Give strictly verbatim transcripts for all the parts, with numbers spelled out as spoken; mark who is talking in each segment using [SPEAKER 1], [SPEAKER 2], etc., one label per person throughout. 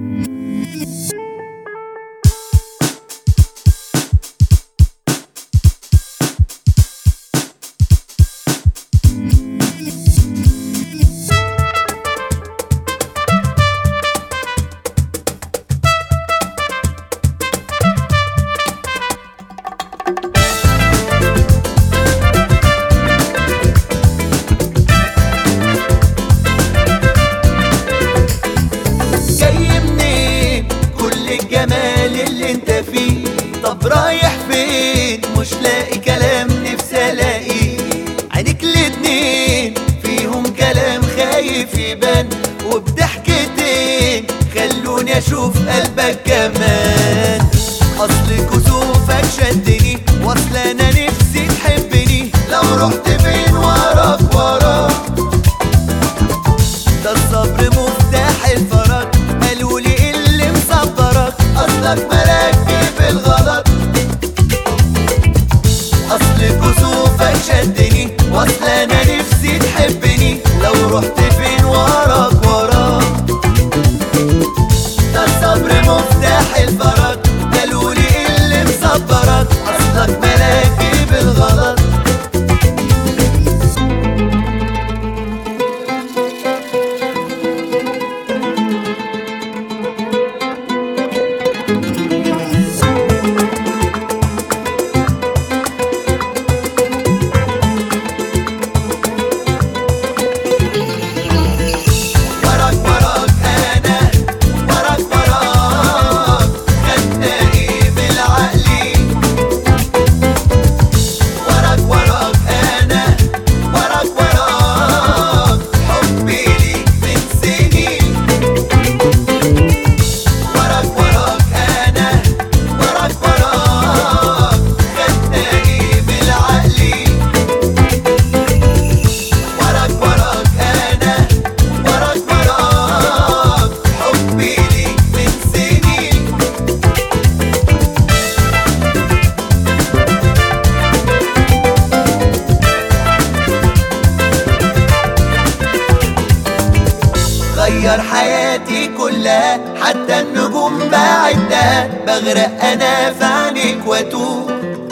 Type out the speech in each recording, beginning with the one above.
[SPEAKER 1] الجمال اللي انت فيه، طب رايح فين؟ مش لاقي كلام نفسي الاقيه. عينيك الاتنين فيهم كلام خايف يبان، وبضحكتين خلوني اشوف قلبك كمان. اصل كسوفك شدني، واصل انا نفسي تحبني. لو رحت فين وراك وراك، ده الصبر مفتاح الفرج. قالولي ايه اللي مصبرك؟ اصلك مراكب الغلط. اصل كسوفك شدني، واصل انا نفسي تحبني. لو رحت فين وراك وراك، ده الصبر مفتاح الفرج. قالولي ايه اللي مصبرك؟ اصلك مراكب الغلط. غير حياتي كلها، حتى النجوم بعدها. بغرق انا في عينيك واتوه.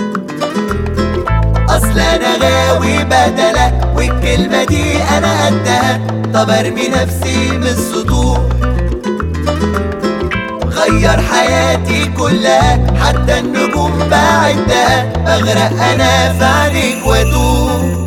[SPEAKER 1] اصل انا غاوي بدلة، والكلمة دي انا قدها. طب ارمي نفسي من السطوح. غير حياتي كلها، حتى النجوم بعدها. بغرق انا في عينيك واتوه.